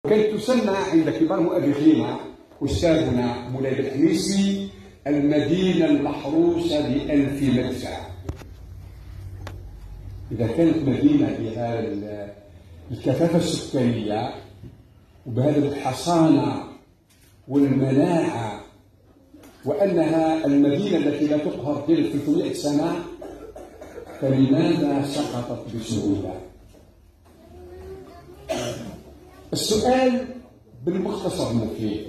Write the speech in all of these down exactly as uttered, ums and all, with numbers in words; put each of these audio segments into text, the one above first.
كانت تسمى عند كبار مؤرخينا أستاذنا مولاي الحميسي المدينة المحروسة بألف مدفع. إذا كانت مدينة بهذا الكثافة السكانية وبهذا الحصانة والمناعة، وأنها المدينة التي لا تقهر طيلة ثلاثمائة سنة، فلماذا سقطت بسهولة؟ السؤال بالمختصر المفيد.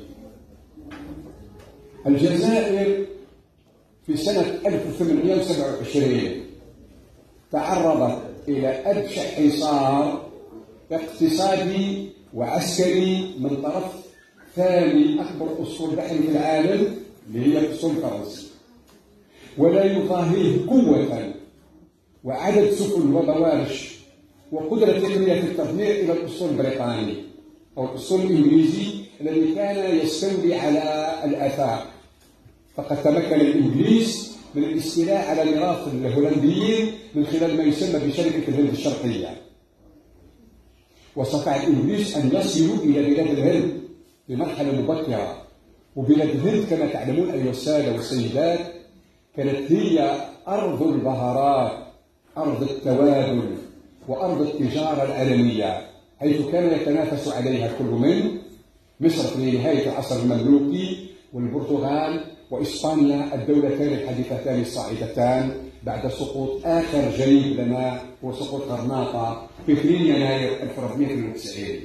الجزائر في سنة ألف وثمانمائة وسبعة وعشرين تعرضت إلى أبشع حصار اقتصادي وعسكري من طرف ثاني أكبر أسطول بحري في العالم اللي هي الأسطول الفرنسي، ولا يضاهيه قوة وعدد سفن وبوارش وقدرة تقنية في التدمير إلى الأسطول البريطاني أو الأسطول الإنجليزي الذي كان يستولي على الآفاق. فقد تمكن الإنجليز من الاستيلاء على ميراث الهولنديين من خلال ما يسمى بشركة الهند الشرقية، واستطاع الإنجليز أن يصلوا إلى بلاد الهند بمرحلة مبكرة. وبلاد الهند كما تعلمون أيها السادة والسيدات كانت هي أرض البهارات، أرض التوابل، وأرض التجارة العالمية، حيث كان يتنافس عليها كل من مصر في نهاية العصر المملوكي والبرتغال وإسبانيا، الدولتان الحديثتان الصاعدتان بعد سقوط آخر جريب لنا وسقوط غرناطة في اثنين يناير ألف وأربعمائة واثنين وتسعين.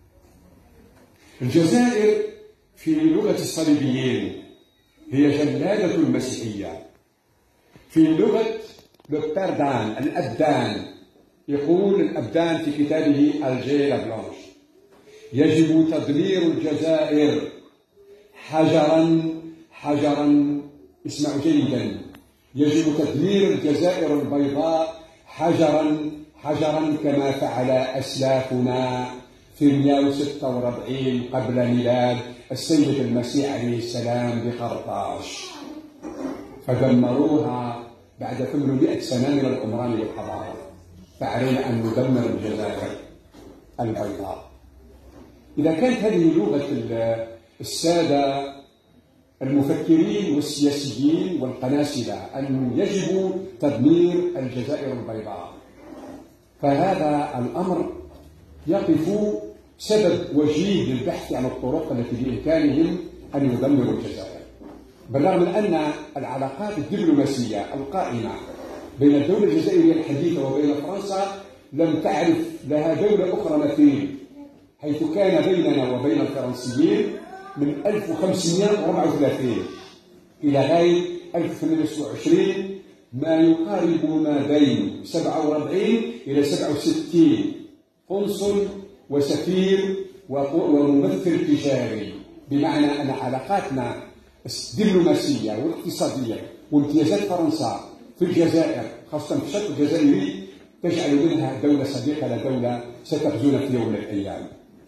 الجزائر في لغة الصليبيين هي جلادة المسيحية. في لغة لوبردان الأبدان يقول الأبدان في كتابه الجي لا بلانش: يجب تدمير الجزائر حجرا حجرا. اسمعوا جيدا: يجب تدمير الجزائر البيضاء حجرا حجرا كما فعل أسلافنا في مئة وستة وأربعين قبل ميلاد السيد المسيح عليه السلام بقرطاج، فدمروها بعد ثمانمائة سنة من العمران والحضارة. فعلينا أن ندمر الجزائر البيضاء. إذا كانت هذه لغة السادة المفكرين والسياسيين والقناصلة أن يجب تدمير الجزائر البيضاء، فهذا الأمر يقف سبب وجيه للبحث عن الطرق التي بإمكانهم أن يدمروا الجزائر. بالرغم من أن العلاقات الدبلوماسية القائمة بين الدولة الجزائرية الحديثة وبين فرنسا لم تعرف لها دولة أخرى مثيل، حيث كان بيننا وبين الفرنسيين من ألف وخمسمائة وأربعة وثلاثين إلى غاية ألف وثمانمائة وتسعة وعشرين ما يقارب ما بين سبعة وأربعين إلى سبعة وستين قنصل وسفير وممثل تجاري، بمعنى أن علاقاتنا الدبلوماسية والاقتصادية وامتيازات فرنسا في الجزائر خاصة في الشق الجزائري تجعل منها دولة صديقة لدولة ستخزونا في يوم من الأيام.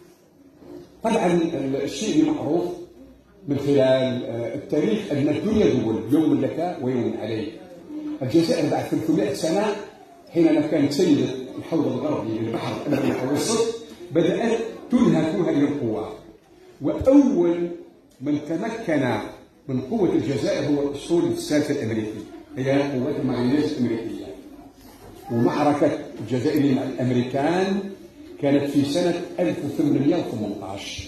طبعا الشيء المعروف من خلال التاريخ أن الدنيا دول، يوم لك ويوم عليك. الجزائر بعد ثلاثمائة سنة حينما كانت سيدة الحوض الغربي للبحر المتوسط بدأت تنهك هذه القوى، وأول من تمكن من قوة الجزائر هو الأسطول السادس الأمريكي، هي قوات المارينيز الأمريكية. ومعركة الجزائر مع الأمريكان كانت في سنة ألف وثمانمائة وثمانية عشر.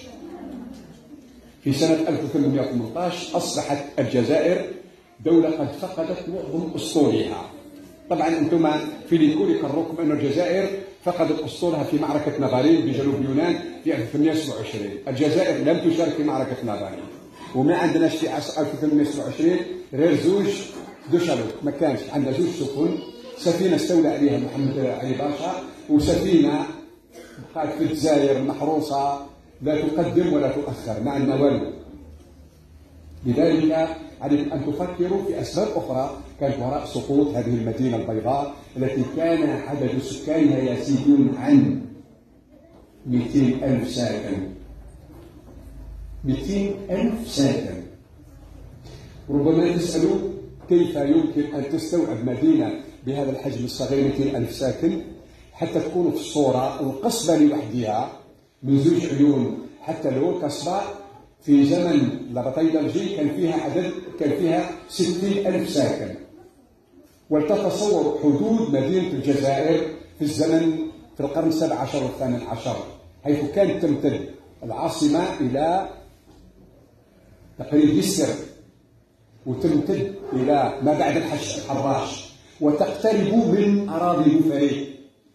في سنة ألف وثمانمائة وثمانية عشر أصبحت الجزائر دولة قد فقدت معظم أسطولها. طبعا أنتم في ليكول يقرركم أن الجزائر فقدت أسطولها في معركة نافارين بجنوب اليونان في ألف وثمانمائة وسبعة وعشرين. الجزائر لم تشارك في معركة نافارين، وما عندناش في عصر ألف وثمانمائة وسبعة وعشرين غير زوج دو شالوت، ما كانش عندنا زوج سفن، سفينة استولى عليها محمد علي باشا، وسفينة بقات في الجزائر محروسة لا تقدم ولا تؤخر، ما عندنا والو. لذلك عليكم أن تفكروا في أسباب أخرى كانت وراء سقوط هذه المدينة البيضاء التي كان عدد سكانها يزيد عن مئتين ألف ساكن. مئتين ألف ساكن. ربما تسألوا كيف يمكن أن تستوعب مدينة بهذا الحجم الصغير مئتين ألف ساكن حتى تكون في الصورة القصبة لوحدها من زوج عيون حتى لو كسبة في زمن لابطيدرجي كان فيها عدد كان فيها ستين ألف ساكن. ولتتصور حدود مدينة الجزائر في الزمن في القرن السابع عشر والثامن عشر، حيث كانت تمتد العاصمة إلى تقريب جسر، وتمتد إلى ما بعد الحراش، وتقترب من أراضي بوفاريق،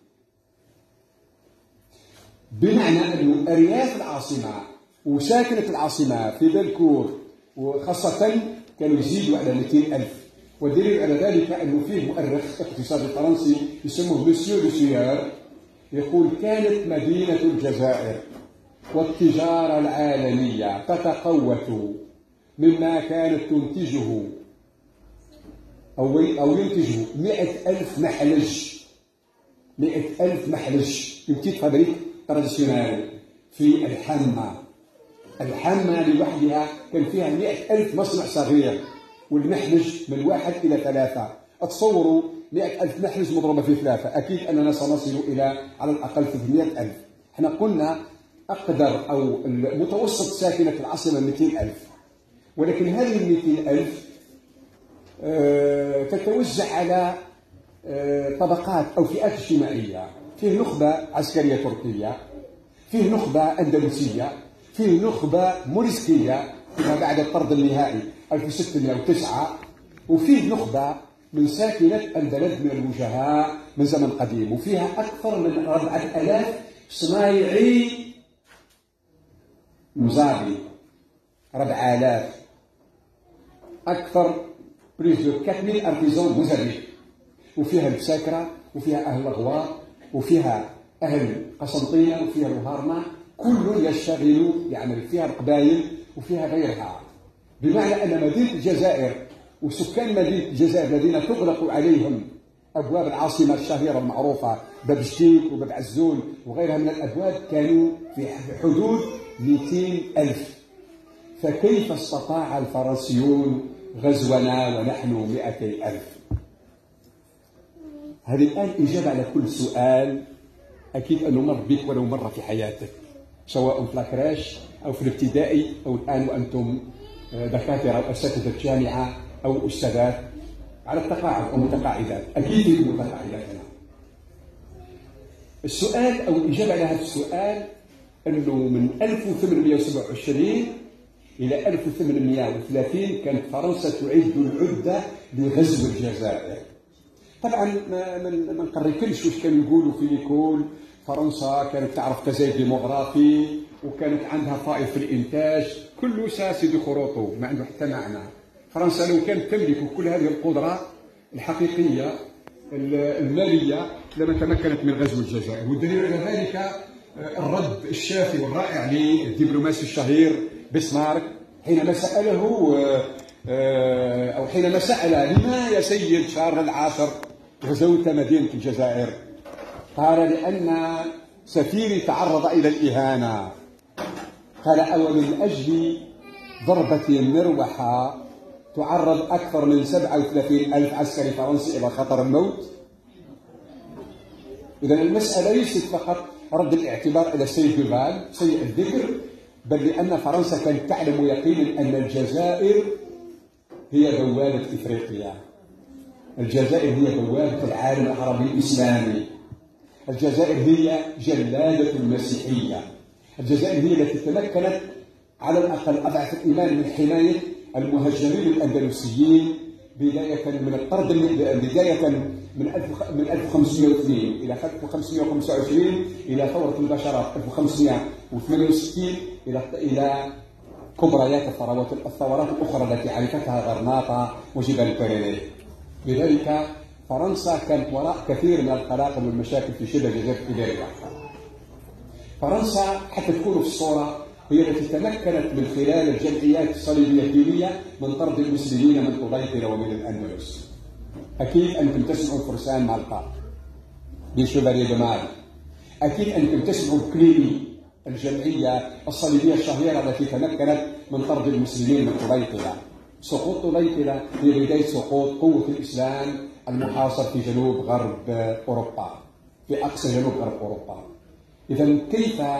بمعنى أن أرياف العاصمة وساكنة العاصمة في بالكور وخاصة كانوا يزيدوا على مئتين ألف. والدليل على ذلك أنه فيه مؤرخ اقتصادي فرنسي يسموه مسيو لوسيير يقول: كانت مدينة الجزائر والتجارة العالمية تتقوت مما كانت تنتجه أو أو ينتجه مئة ألف محلج مئة ألف محلج يمكن فابريك تراديسيونال في الحامة. الحامة لوحدها كان فيها مئة ألف مصنع صغير، والمحلج من واحد إلى ثلاثة. أتصوروا مئة ألف محلج مضروبة في ثلاثة، أكيد أننا سنصل إلى على الأقل ثلاثمئة ألف. احنا قلنا أقدر أو المتوسط ساكنة العاصمة مئتين ألف، ولكن هذه المئتين ألف أه تتوزع على أه طبقات أو فئات اجتماعية. فيه نخبة عسكرية تركية، فيه نخبة أندلسية، فيه نخبة موريسكية ما بعد الطرد النهائي ألف وستمئة وتسعة، وفيه نخبة من ساكنة البلد من الوجهاء من زمن قديم، وفيها أكثر من أربعة آلاف صنايعي مزاري، أربعة آلاف أكثر بريز دو أربعة مئة أرتيزون مزاري، وفيها البساكرة، وفيها أهل الأغوار، وفيها أهل قسنطينة، وفيها الوهارمة، كل يشتغل يعمل فيها القبائل وفيها غيرها. بمعنى أن مدينة الجزائر وسكان مدينة الجزائر الذين تغلق عليهم أبواب العاصمة الشهيرة المعروفة باب جديد وباب عزون وغيرها من الأبواب كانوا في حدود مئتين ألف. فكيف استطاع الفرنسيون غزونا ونحن مئتي ألف؟ هذه الآن إجابة على كل سؤال أكيد أنه مر بك ولو مرة في حياتك، سواء في لاكراش أو في الابتدائي أو الآن وأنتم دكاترة أو أساتذة جامعة أو أستاذات على التقاعد أو متقاعدات، أكيد متقاعدات. السؤال أو الإجابة على هذا السؤال أنه من ألف وثمانمئة وسبعة وعشرين إلى ألف وثمانمئة وثلاثين كانت فرنسا تعد العدة لغزو الجزائر. طبعا ما ما نقريكلش واش كانوا يقولوا في ليكول. فرنسا كانت تعرف تزايد ديموغرافي وكانت عندها فائض في الانتاج، كله ساسد خروطه ما عنده حتى معنى. فرنسا لو كانت تملك كل هذه القدره الحقيقيه الماليه لما تمكنت من غزو الجزائر. والدليل على ذلك الرد الشافي والرائع للدبلوماسي الشهير بسمارك حينما ساله أو حينما سأل: لما يا سيد شارل العاشر غزوت مدينة الجزائر؟ قال: لأن سفيري تعرض إلى الإهانة. قال: أو من أجل ضربة مروحة تعرض أكثر من سبعة وثلاثين ألف عسكري فرنسي إلى خطر الموت؟ إذا المسألة ليست فقط رد الاعتبار إلى السيد دوفال سيء الذكر، بل لأن فرنسا كانت تعلم يقينا أن الجزائر هي بوابة إفريقيا، الجزائر هي بوابة العالم العربي الإسلامي، الجزائر هي جلادة المسيحية، الجزائر هي التي تمكنت على الأقل أضعف الإيمان من حماية المهاجرين الأندلسيين بداية من الطرد بداية من من ألف وخمسمئة واثنين إلى ألف وخمسمئة وخمسة وعشرين إلى ثورة البشرات ألف وخمسمئة وثمانية وستين إلى إلى كبريات الثورات الثورات الأخرى التي عرفتها غرناطة وجبال بيرينيه. لذلك فرنسا كانت وراء كثير من القلاقل والمشاكل في شبه جزيرة إيبيريا. فرنسا حتى تكونوا في الصورة هي التي تمكنت من خلال الجمعيات الصليبية الدينية من طرد المسلمين من طليطلة ومن الأندلس. أكيد أنتم تسمعوا فرسان مالطا بشوفاري دمال، أكيد أنتم تسمعوا كليني الجمعية الصليبية الشهيرة التي تمكنت من طرد المسلمين من طليطلة. سقوط طليطلة هي بداية سقوط قوة الإسلام المحاصر في جنوب غرب أوروبا، في أقصى جنوب غرب أوروبا. إذا كيف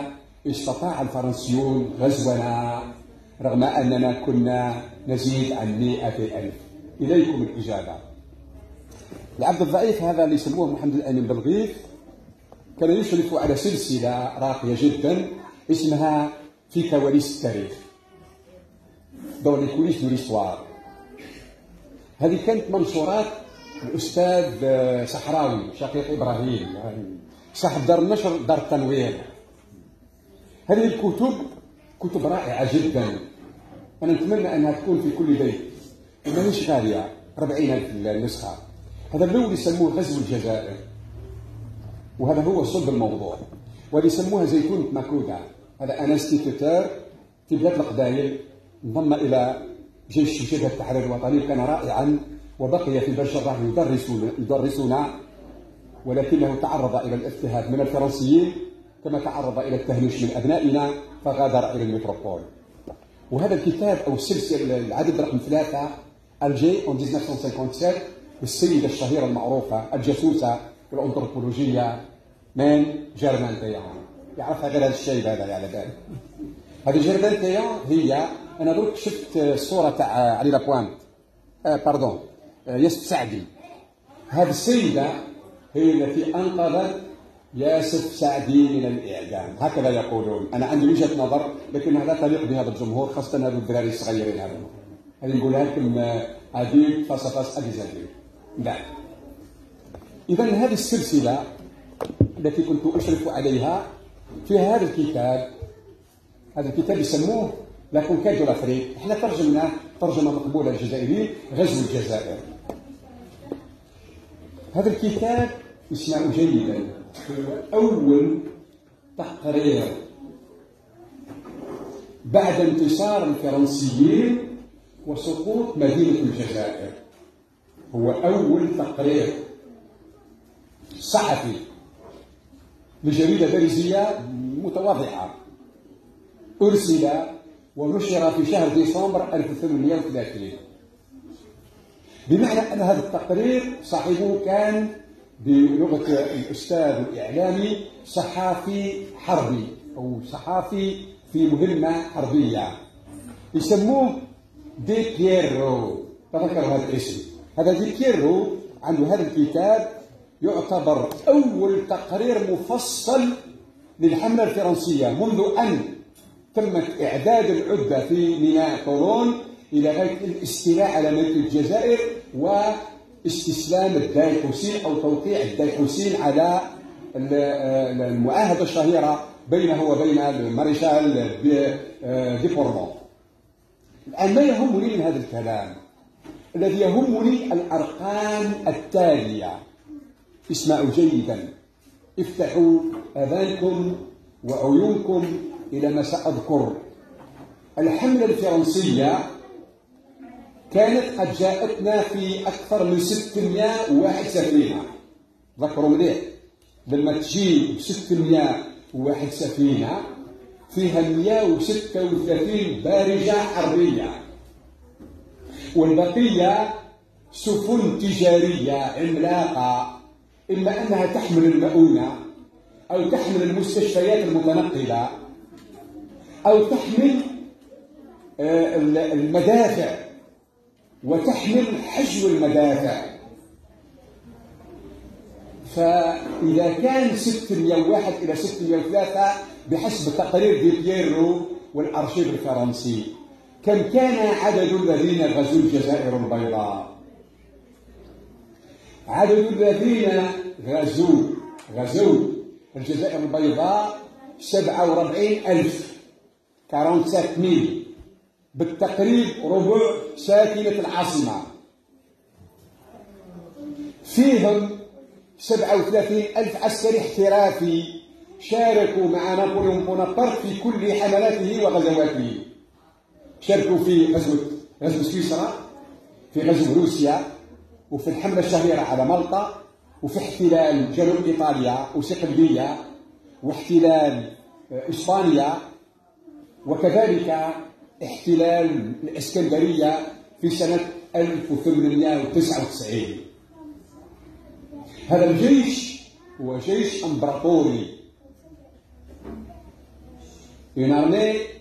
استطاع الفرنسيون غزونا رغم أننا كنا نزيد عن مئة ألف. إليكم الإجابة. العبد الضعيف هذا اللي يسموه محمد الأمين بالغيث كان يشرف على سلسلة راقية جدا اسمها في كواليس التاريخ، دون لي كوليس دو ليستوار. هذه كانت منشورات الأستاذ صحراوي شقيق إبراهيم صاحب دار النشر دار التنوير. هذه الكتب كتب رائعة جدا، أنا نتمنى أنها تكون في كل بيت وماهيش غالية، أربعين ألف النسخة. هذا الأول يسموه غزو الجزائر، وهذا هو صلب الموضوع، واللي يسموها زيتونة ماكودا. هذا انستيتوتور في بلاد القبائل انضم إلى جيش جبهة التحرير الوطني، كان رائعا وبقي في بلجرة يدرسنا يدرسنا ولكنه تعرض إلى الاضطهاد من الفرنسيين كما تعرض إلى التهميش من أبنائنا فغادر إلى الميتروبول. وهذا الكتاب أو السلسلة العدد رقم ثلاثة الجي أون ألف وتسعمائة وسبعة وخمسين بالسيدة الشهيرة المعروفة الجاسوسة والأنثروبولوجية من جيرمان تيان. يعرفها غير هذا الشيء هذا على بالي. هذه جيرمان تيان هي، أنا درك شفت الصورة تاع علي لابوانت آه باردون آه ياسف سعدي. هذه السيدة هي التي أنقذت ياسف سعدي من الإعدام، هكذا يقولون. أنا عندي وجهة نظر لكنها لا تليق بهذا الجمهور، خاصة هذو الدراري الصغيرين هذو. هذه نقولها لكم هذه فاس فاس أبيزادي. نعم. إذا هذه السلسلة التي كنت أشرف عليها فيها هذا الكتاب. هذا الكتاب يسموه لا كونكيت دو لافريك، احنا ترجمناه ترجمة مقبولة الجزائري غزو الجزائر. هذا الكتاب اسمعوا جيدا، أول تقرير بعد انتصار الفرنسيين وسقوط مدينة الجزائر. هو أول تقرير صحفي لجريدة باريزية متواضعة أرسل ونشر في شهر ديسمبر ألف وثمانمائة وثلاثين. بمعنى أن هذا التقرير صاحبه كان بلغة الأستاذ الإعلامي صحافي حربي أو صحافي في مهمة حربية، يسموه دي بييرو. تذكروا هذا الاسم. هذا دي بييرو عنده هذا الكتاب يعتبر أول تقرير مفصل للحملة الفرنسية منذ أن تمت إعداد العدة في ميناء طولون إلى غاية الاستيلاء على ملك الجزائر واستسلام الداي حسين أو توقيع الداي حسين على المعاهدة الشهيرة بينه وبين المارشال دي بورمون. الآن ما يهمني من هذا الكلام، الذي يهمني الأرقام التالية. اسمعوا جيدا، افتحوا آذانكم وعيونكم إلى ما سأذكر. الحملة الفرنسية كانت قد جاءتنا في أكثر من ستمائة وواحد سفينة. ذكروا مليح، لما تجي ستمائة وواحد سفينة فيها مئة وستة وثلاثين بارجة حربية، والبقية سفن تجارية عملاقة، إما أنها تحمل المؤونة أو تحمل المستشفيات المتنقلة أو تحمل المدافع وتحمل حجو المدافع. فإذا كان ستمائة وواحد إلى ستمائة وثلاثة بحسب تقرير دي بييرو والأرشيف الفرنسي، كم كان عدد الذين غزوا الجزائر البيضاء؟ عدد الذين غزوا غزوا الجزائر البيضاء سبعة وأربعين ألف، سبعة وأربعين ميل، بالتقريب ربع ساكنة العاصمة. فيهم سبعة وثلاثين ألف عسكري احترافي شاركوا مع نابليون بونابرت في كل حملاته وغزواته. شاركوا في غزوة غزو سويسرا، في غزو روسيا، وفي الحملة الشهيرة على مالطا، وفي احتلال جنوب إيطاليا وصقلية، واحتلال إسبانيا، وكذلك احتلال الإسكندرية في سنة ألف وثمانمائة وتسعة وتسعين. هذا الجيش هو جيش امبراطوري une armée